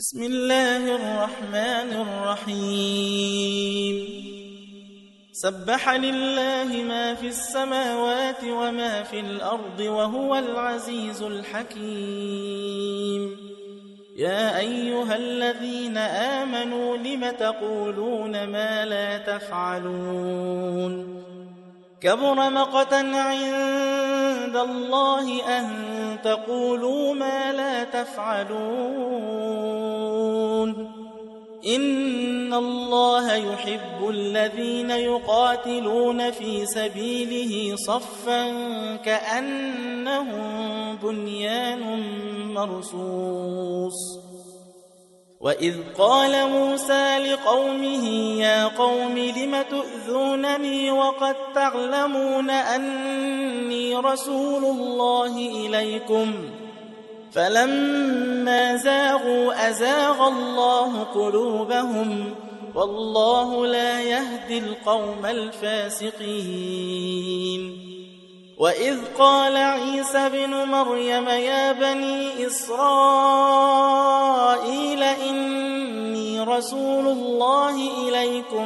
بسم الله الرحمن الرحيم سبح لله ما في السماوات وما في الأرض وهو العزيز الحكيم يا أيها الذين آمنوا لم تقولون ما لا تفعلون كبر مقتا عند الله أن تقولوا ما لا تفعلون إن الله يحب الذين يقاتلون في سبيله صفا كأنهم بنيان مرصوص وإذ قال موسى لقومه يا قوم لم تؤذونني وقد تعلمون أني رسول الله إليكم فلما زاغوا أزاغ الله قلوبهم والله لا يهدي القوم الفاسقين وإذ قال عيسى بن مريم يا بني إسرائيل إني رسول الله إليكم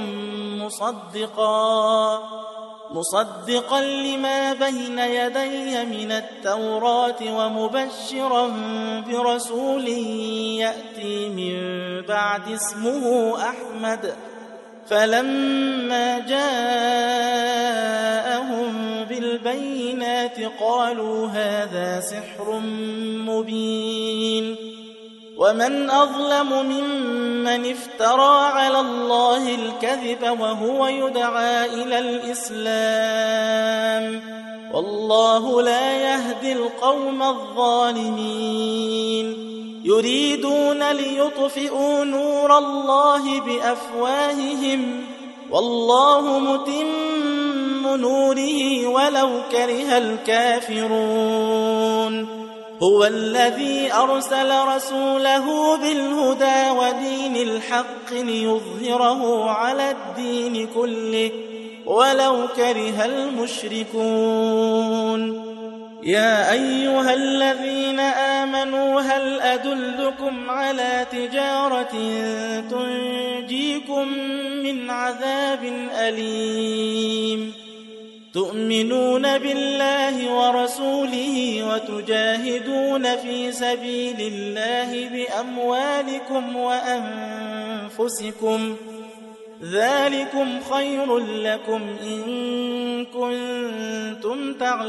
مصدقا لما بين يدي من التوراة ومبشرا برسول يأتي من بعد اسمه أحمد فلما جاءهم بالبينات قالوا هذا سحر مبين ومن أظلم ممن افترى على الله الكذب وهو يدعى إلى الإسلام والله لا يهدي القوم الظالمين يريدون ليطفئوا نور الله بأفواههم والله متم نوره ولو كره الكافرون هو الذي أرسل رسوله بالهدى ودين الحق ليظهره على الدين كله ولو كره المشركون يا أيها الذين آمنوا هل أدلكم على تجارة تنجيكم من عذاب أليم تؤمنون بالله ورسوله وتجاهدون في سبيل الله بأموالكم وأنفسكم ذلكم خير لكم إن كنتم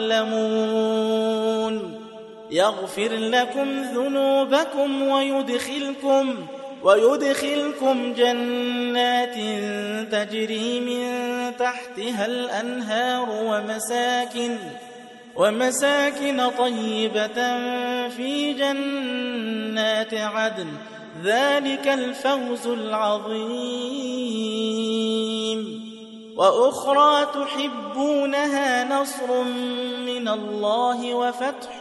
تعلمون يغفر لكم ذنوبكم ويدخلكم جنات تجري من تحتها الأنهار ومساكن طيبة في جنات عدن ذلك الفوز العظيم وأخرى تحبونها نصر من الله وفتح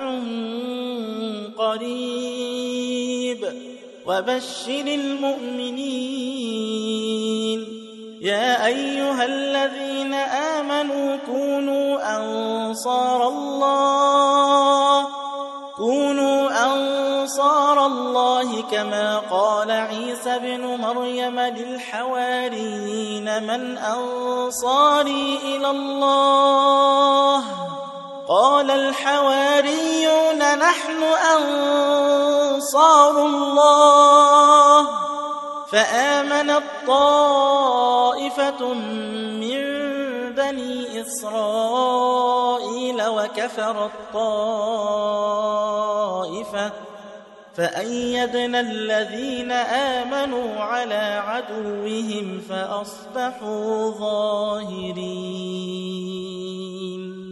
قريب وبشر المؤمنين يا أيها الذين آمنوا كونوا أنصار الله كما قال عيسى بن مريم للحواريين من أنصاري إلى الله قال الحواريون نحن أنصار الله فآمنت طائفة من بني إسرائيل وكفرت طائفة فأيدنا الذين آمنوا على عدوهم فأصبحوا ظاهرين.